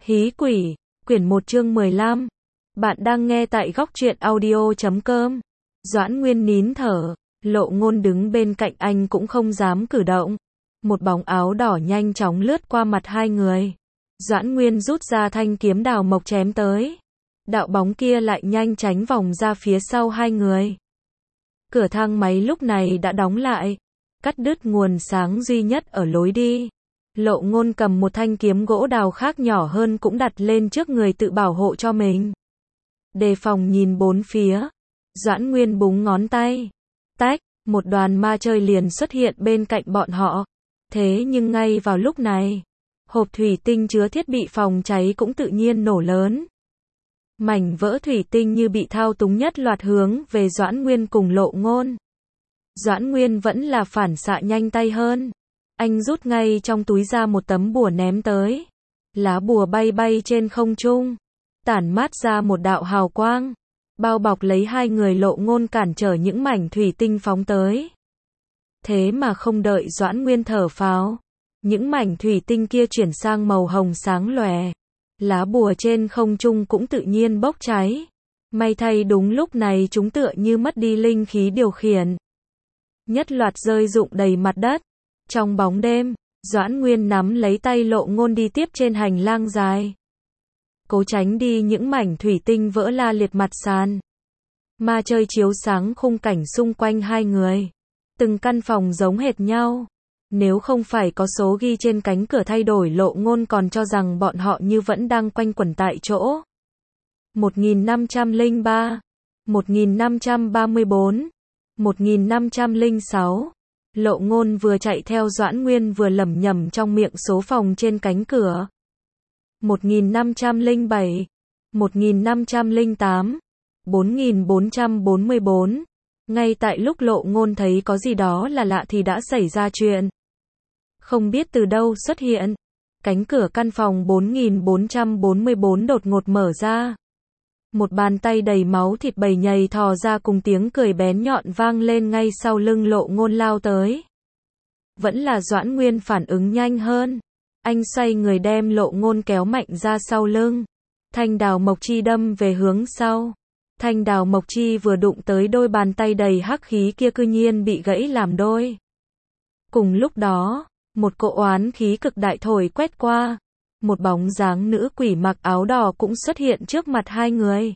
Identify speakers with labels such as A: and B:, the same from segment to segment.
A: Hí quỷ, quyển 1 chương 15. Bạn đang nghe tại góc truyện audio.com. Doãn Nguyên nín thở, Lộ Ngôn đứng bên cạnh anh cũng không dám cử động. Một bóng áo đỏ nhanh chóng lướt qua mặt hai người. Doãn Nguyên rút ra thanh kiếm đào mộc chém tới. Đạo bóng kia lại nhanh tránh vòng ra phía sau hai người. Cửa thang máy lúc này đã đóng lại, cắt đứt nguồn sáng duy nhất ở lối đi. Lộ Ngôn cầm một thanh kiếm gỗ đào khác nhỏ hơn cũng đặt lên trước người tự bảo hộ cho mình. Đề phòng nhìn bốn phía. Doãn Nguyên búng ngón tay. Tách, một đoàn ma chơi liền xuất hiện bên cạnh bọn họ. Thế nhưng ngay vào lúc này, hộp thủy tinh chứa thiết bị phòng cháy cũng tự nhiên nổ lớn. Mảnh vỡ thủy tinh như bị thao túng nhất loạt hướng về Doãn Nguyên cùng Lộ Ngôn. Doãn Nguyên vẫn là phản xạ nhanh tay hơn. Anh rút ngay trong túi ra một tấm bùa ném tới. Lá bùa bay bay trên không trung, tản mát ra một đạo hào quang, bao bọc lấy hai người Lộ Ngôn cản trở những mảnh thủy tinh phóng tới. Thế mà không đợi Doãn Nguyên thở phào, những mảnh thủy tinh kia chuyển sang màu hồng sáng lòe. Lá bùa trên không trung cũng tự nhiên bốc cháy. May thay đúng lúc này chúng tựa như mất đi linh khí điều khiển. Nhất loạt rơi rụng đầy mặt đất. Trong bóng đêm, Doãn Nguyên nắm lấy tay Lộ Ngôn đi tiếp trên hành lang dài. Cố tránh đi những mảnh thủy tinh vỡ la liệt mặt sàn. Ma chơi chiếu sáng khung cảnh xung quanh hai người. Từng căn phòng giống hệt nhau. Nếu không phải có số ghi trên cánh cửa thay đổi, Lộ Ngôn còn cho rằng bọn họ như vẫn đang quanh quẩn tại chỗ. 1503, 1534, 1506. Lộ Ngôn vừa chạy theo Doãn Nguyên vừa lẩm nhẩm trong miệng số phòng trên cánh cửa. 1507, 1508, 4444. Ngay tại lúc Lộ Ngôn thấy có gì đó là lạ thì đã xảy ra chuyện. Không biết từ đâu xuất hiện, cánh cửa căn phòng 4444 đột ngột mở ra. Một bàn tay đầy máu thịt bầy nhầy thò ra cùng tiếng cười bén nhọn vang lên ngay sau lưng Lộ Ngôn lao tới. Vẫn là Doãn Nguyên phản ứng nhanh hơn. Anh xoay người đem Lộ Ngôn kéo mạnh ra sau lưng. Thanh đào mộc chi đâm về hướng sau. Thanh đào mộc chi vừa đụng tới đôi bàn tay đầy hắc khí kia cư nhiên bị gãy làm đôi. Cùng lúc đó, một cỗ oán khí cực đại thổi quét qua. Một bóng dáng nữ quỷ mặc áo đỏ cũng xuất hiện trước mặt hai người.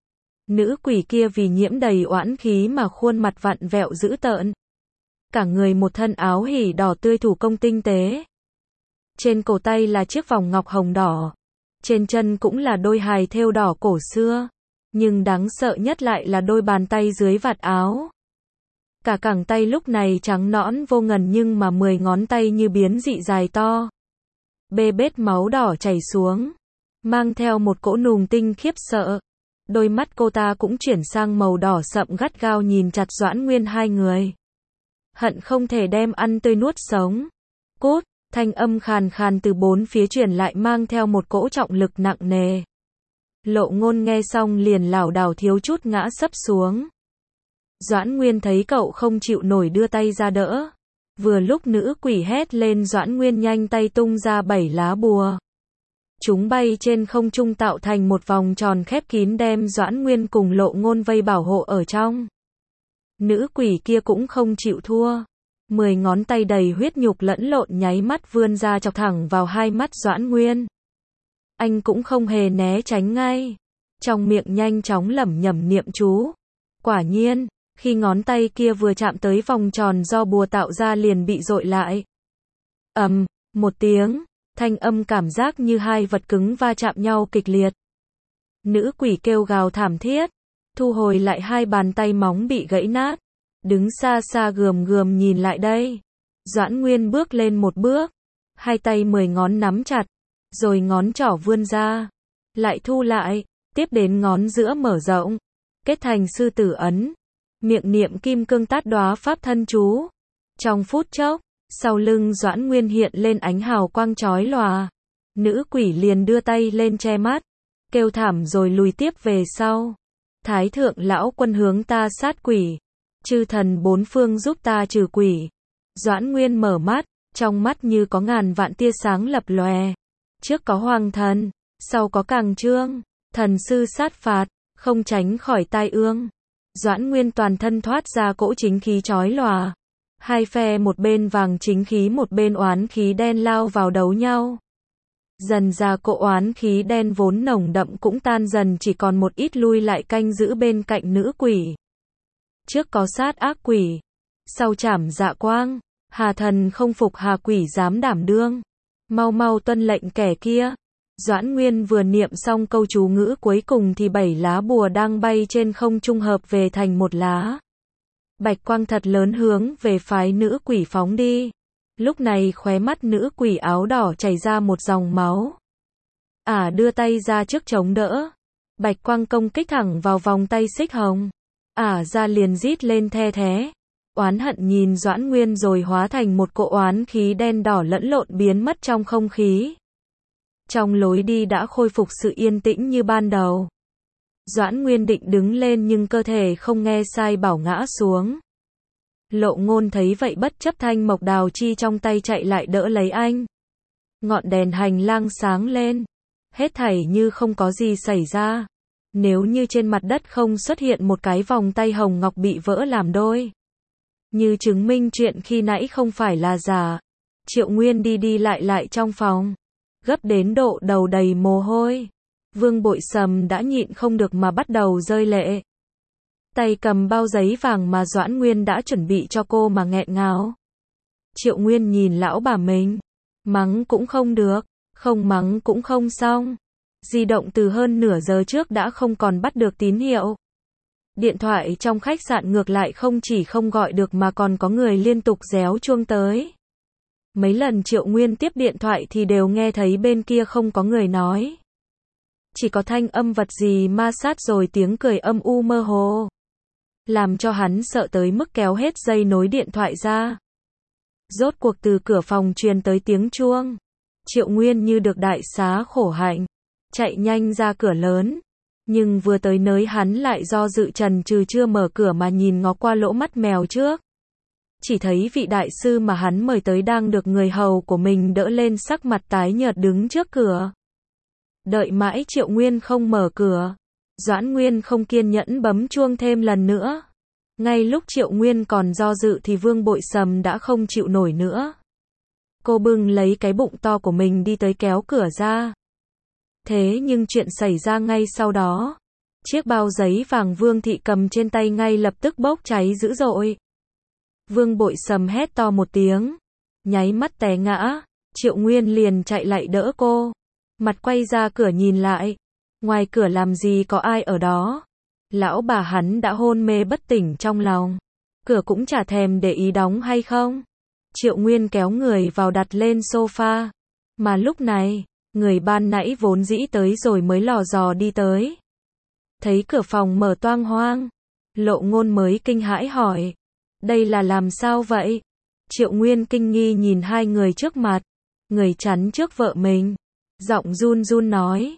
A: Nữ quỷ kia vì nhiễm đầy oán khí mà khuôn mặt vặn vẹo dữ tợn. Cả người một thân áo hỉ đỏ tươi thủ công tinh tế. Trên cổ tay là chiếc vòng ngọc hồng đỏ. Trên chân cũng là đôi hài thêu đỏ cổ xưa. Nhưng đáng sợ nhất lại là đôi bàn tay dưới vạt áo. Cả cẳng tay lúc này trắng nõn vô ngần nhưng mà 10 ngón tay như biến dị dài to. Bê bết máu đỏ chảy xuống, mang theo một cỗ nùng tinh khiếp sợ. Đôi mắt cô ta cũng chuyển sang màu đỏ sậm gắt gao nhìn chặt Doãn Nguyên hai người. Hận không thể đem ăn tươi nuốt sống. Cút, thanh âm khàn khàn từ bốn phía truyền lại mang theo một cỗ trọng lực nặng nề. Lộ Ngôn nghe xong liền lảo đảo thiếu chút ngã sấp xuống. Doãn Nguyên thấy cậu không chịu nổi đưa tay ra đỡ. Vừa lúc nữ quỷ hét lên, Doãn Nguyên nhanh tay tung ra 7 lá bùa. Chúng bay trên không trung tạo thành một vòng tròn khép kín đem Doãn Nguyên cùng Lộ Ngôn vây bảo hộ ở trong. Nữ quỷ kia cũng không chịu thua. 10 ngón tay đầy huyết nhục lẫn lộn nháy mắt vươn ra chọc thẳng vào hai mắt Doãn Nguyên. Anh cũng không hề né tránh ngay. Trong miệng nhanh chóng lẩm nhẩm niệm chú. Quả nhiên, khi ngón tay kia vừa chạm tới vòng tròn do bùa tạo ra liền bị dội lại. Ầm, một tiếng, thanh âm cảm giác như hai vật cứng va chạm nhau kịch liệt. Nữ quỷ kêu gào thảm thiết, thu hồi lại hai bàn tay móng bị gãy nát, đứng xa xa gườm gườm nhìn lại đây. Doãn Nguyên bước lên một bước, hai tay 10 ngón nắm chặt, rồi ngón trỏ vươn ra, lại thu lại, tiếp đến ngón giữa mở rộng, kết thành sư tử ấn. Miệng niệm kim cương tát đóa pháp thân chú. Trong phút chốc, sau lưng Doãn Nguyên hiện lên ánh hào quang chói lòa. Nữ quỷ liền đưa tay lên che mắt, kêu thảm rồi lùi tiếp về sau. Thái thượng lão quân hướng ta sát quỷ, chư thần bốn phương giúp ta trừ quỷ. Doãn Nguyên mở mắt, trong mắt như có ngàn vạn tia sáng lập lòe. Trước có hoàng thần, Sau có càng trương, thần sư sát phạt, không tránh khỏi tai ương. Doãn Nguyên toàn thân thoát ra cỗ chính khí chói lòa. Hai phe một bên vàng chính khí một bên oán khí đen lao vào đấu nhau. Dần ra cỗ oán khí đen vốn nồng đậm cũng tan dần, chỉ còn một ít lui lại canh giữ bên cạnh nữ quỷ. Trước có sát ác quỷ, sau trảm dạ quang, hà thần không phục hà quỷ dám đảm đương. Mau mau tuân lệnh kẻ kia. Doãn Nguyên vừa niệm xong câu chú ngữ cuối cùng thì 7 lá bùa đang bay trên không trung hợp về thành một lá. Bạch quang thật lớn hướng về phái nữ quỷ phóng đi. Lúc này khóe mắt nữ quỷ áo đỏ chảy ra một dòng máu. Đưa tay ra trước chống đỡ. Bạch quang công kích thẳng vào vòng tay xích hồng. Ra liền rít lên the thé. Oán hận nhìn Doãn Nguyên rồi hóa thành một cỗ oán khí đen đỏ lẫn lộn biến mất trong không khí. Trong lối đi đã khôi phục sự yên tĩnh như ban đầu. Doãn Nguyên định đứng lên nhưng cơ thể không nghe sai bảo ngã xuống. Lộ Ngôn thấy vậy bất chấp thanh mộc đào chi trong tay chạy lại đỡ lấy anh. Ngọn đèn hành lang sáng lên. Hết thảy như không có gì xảy ra. Nếu như trên mặt đất không xuất hiện một cái vòng tay hồng ngọc bị vỡ làm đôi. Như chứng minh chuyện khi nãy không phải là giả. Triệu Nguyên đi đi lại trong phòng. Gấp đến độ đầu đầy mồ hôi. Vương Bội Sầm đã nhịn không được mà bắt đầu rơi lệ. Tay cầm bao giấy vàng mà Doãn Nguyên đã chuẩn bị cho cô mà nghẹn ngào. Triệu Nguyên nhìn lão bà mình. Mắng cũng không được, không mắng cũng không xong. Di động từ hơn nửa giờ trước đã không còn bắt được tín hiệu. Điện thoại trong khách sạn ngược lại không chỉ không gọi được mà còn có người liên tục réo chuông tới. Mấy lần Triệu Nguyên tiếp điện thoại thì đều nghe thấy bên kia không có người nói. Chỉ có thanh âm vật gì ma sát rồi tiếng cười âm u mơ hồ. Làm cho hắn sợ tới mức kéo hết dây nối điện thoại ra. Rốt cuộc từ cửa phòng truyền tới tiếng chuông. Triệu Nguyên như được đại xá khổ hạnh. Chạy nhanh ra cửa lớn. Nhưng vừa tới nơi hắn lại do dự chần chừ chưa mở cửa mà nhìn ngó qua lỗ mắt mèo trước. Chỉ thấy vị đại sư mà hắn mời tới đang được người hầu của mình đỡ lên sắc mặt tái nhợt đứng trước cửa. Đợi mãi Triệu Nguyên không mở cửa. Doãn Nguyên không kiên nhẫn bấm chuông thêm lần nữa. Ngay lúc Triệu Nguyên còn do dự thì Vương Bội Sầm đã không chịu nổi nữa. Cô bưng lấy cái bụng to của mình đi tới kéo cửa ra. Thế nhưng chuyện xảy ra ngay sau đó. Chiếc bao giấy vàng Vương Thị cầm trên tay ngay lập tức bốc cháy dữ dội. Vương Bội Sầm hét to một tiếng. Nháy mắt té ngã. Triệu Nguyên liền chạy lại đỡ cô. Mặt quay ra cửa nhìn lại. Ngoài cửa làm gì có ai ở đó. Lão bà hắn đã hôn mê bất tỉnh trong lòng. Cửa cũng chả thèm để ý đóng hay không. Triệu Nguyên kéo người vào đặt lên sofa. Mà lúc này, người ban nãy vốn dĩ tới rồi mới lò dò đi tới. Thấy cửa phòng mở toang hoang. Lộ Ngôn mới kinh hãi hỏi. Đây là làm sao vậy? Triệu Nguyên kinh nghi nhìn hai người trước mặt. Người chắn trước vợ mình. Giọng run run nói.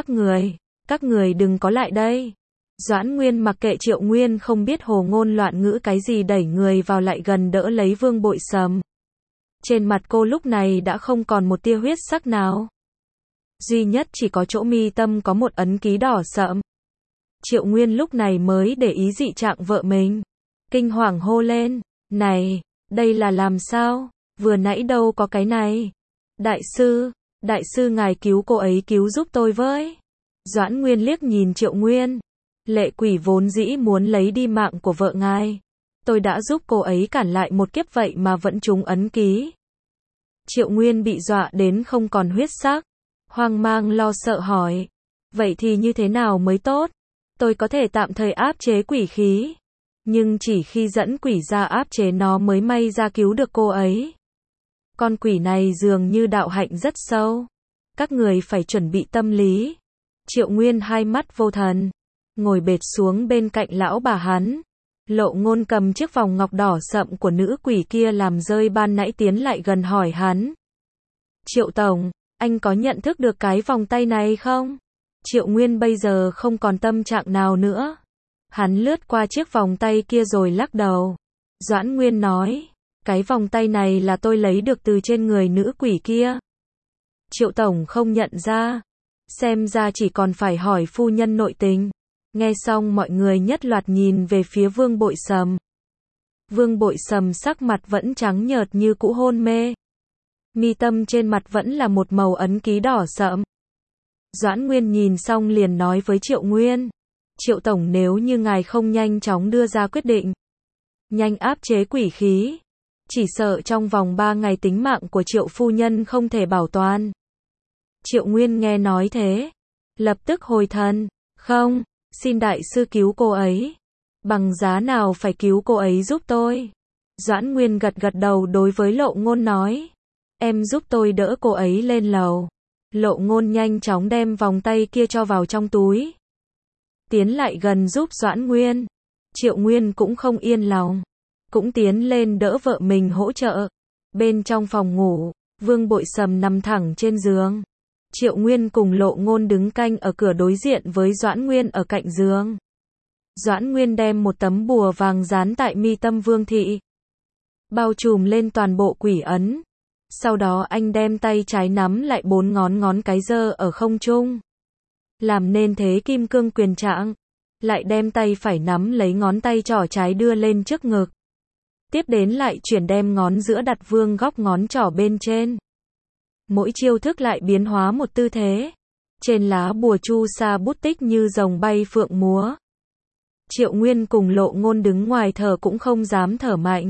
A: Các người đừng có lại đây. Doãn Nguyên mặc kệ Triệu Nguyên không biết hồ ngôn loạn ngữ cái gì đẩy người vào lại gần đỡ lấy Vương Bội Sầm. Trên mặt cô lúc này đã không còn một tia huyết sắc nào. Duy nhất chỉ có chỗ mi tâm có một ấn ký đỏ sậm. Triệu Nguyên lúc này mới để ý dị trạng vợ mình. Kinh hoàng hô lên. Này, đây là làm sao? Vừa nãy đâu có cái này. Đại sư ngài cứu cô ấy cứu giúp tôi với. Doãn Nguyên liếc nhìn Triệu Nguyên. Lệ quỷ vốn dĩ muốn lấy đi mạng của vợ ngài. Tôi đã giúp cô ấy cản lại một kiếp vậy mà vẫn trúng ấn ký. Triệu Nguyên bị dọa đến không còn huyết sắc. Hoang mang lo sợ hỏi. Vậy thì như thế nào mới tốt? Tôi có thể tạm thời áp chế quỷ khí. Nhưng chỉ khi dẫn quỷ ra áp chế nó mới may ra cứu được cô ấy. Con quỷ này dường như đạo hạnh rất sâu. Các người phải chuẩn bị tâm lý. Triệu Nguyên hai mắt vô thần. Ngồi bệt xuống bên cạnh lão bà hắn. Lộ Ngôn cầm chiếc vòng ngọc đỏ sậm của nữ quỷ kia làm rơi ban nãy tiến lại gần hỏi hắn. Triệu Tổng, anh có nhận thức được cái vòng tay này không? Triệu Nguyên bây giờ không còn tâm trạng nào nữa. Hắn lướt qua chiếc vòng tay kia rồi lắc đầu. Doãn Nguyên nói, cái vòng tay này là tôi lấy được từ trên người nữ quỷ kia. Triệu Tổng không nhận ra. Xem ra chỉ còn phải hỏi phu nhân nội tình. Nghe xong mọi người nhất loạt nhìn về phía Vương Bội Sầm. Vương Bội Sầm sắc mặt vẫn trắng nhợt như cũ hôn mê. Mi tâm trên mặt vẫn là một màu ấn ký đỏ sậm. Doãn Nguyên nhìn xong liền nói với Triệu Nguyên. Triệu Tổng, nếu như ngài không nhanh chóng đưa ra quyết định, nhanh áp chế quỷ khí, chỉ sợ trong vòng 3 ngày tính mạng của Triệu phu nhân không thể bảo toàn. Triệu Nguyên nghe nói thế, lập tức hồi thần. Không, xin đại sư cứu cô ấy. Bằng giá nào phải cứu cô ấy giúp tôi. Doãn Nguyên gật gật đầu đối với Lộ Ngôn nói. Em giúp tôi đỡ cô ấy lên lầu. Lộ Ngôn nhanh chóng đem vòng tay kia cho vào trong túi. Tiến lại gần giúp Doãn Nguyên. Triệu Nguyên cũng không yên lòng. Cũng tiến lên đỡ vợ mình hỗ trợ. Bên trong phòng ngủ, Vương Bội Sầm nằm thẳng trên giường. Triệu Nguyên cùng Lộ Ngôn đứng canh ở cửa đối diện với Doãn Nguyên ở cạnh giường. Doãn Nguyên đem một tấm bùa vàng dán tại mi tâm Vương thị, bao trùm lên toàn bộ quỷ ấn. Sau đó anh đem tay trái nắm lại 4 ngón cái giơ ở không trung, làm nên thế kim cương quyền trạng. Lại đem tay phải nắm lấy ngón tay trỏ trái đưa lên trước ngực. Tiếp đến lại chuyển đem ngón giữa đặt vương góc ngón trỏ bên trên. Mỗi chiêu thức lại biến hóa một tư thế. Trên lá bùa chu sa bút tích như rồng bay phượng múa. Triệu Nguyên cùng Lộ Ngôn đứng ngoài thở cũng không dám thở mạnh.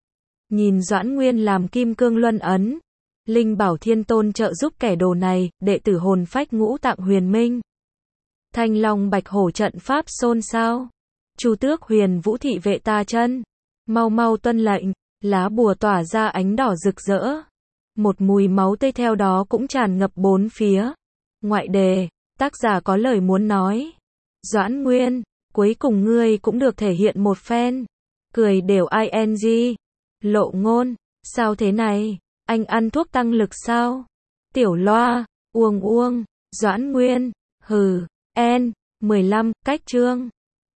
A: Nhìn Doãn Nguyên làm kim cương luân ấn. Linh bảo thiên tôn trợ giúp kẻ đồ này, đệ tử hồn phách ngũ tạng huyền minh. Thanh long bạch hổ trận pháp xôn xao. Chu tước huyền vũ thị vệ ta chân. Mau mau tuân lệnh, lá bùa tỏa ra ánh đỏ rực rỡ. Một mùi máu tươi theo đó cũng tràn ngập bốn phía. Ngoại đề, tác giả có lời muốn nói. Doãn Nguyên, cuối cùng ngươi cũng được thể hiện một phen. Cười đều ing. Lộ Ngôn, sao thế này? Anh ăn thuốc tăng lực sao? Tiểu Loa, uông. Doãn Nguyên, hừ, 15, cách chương.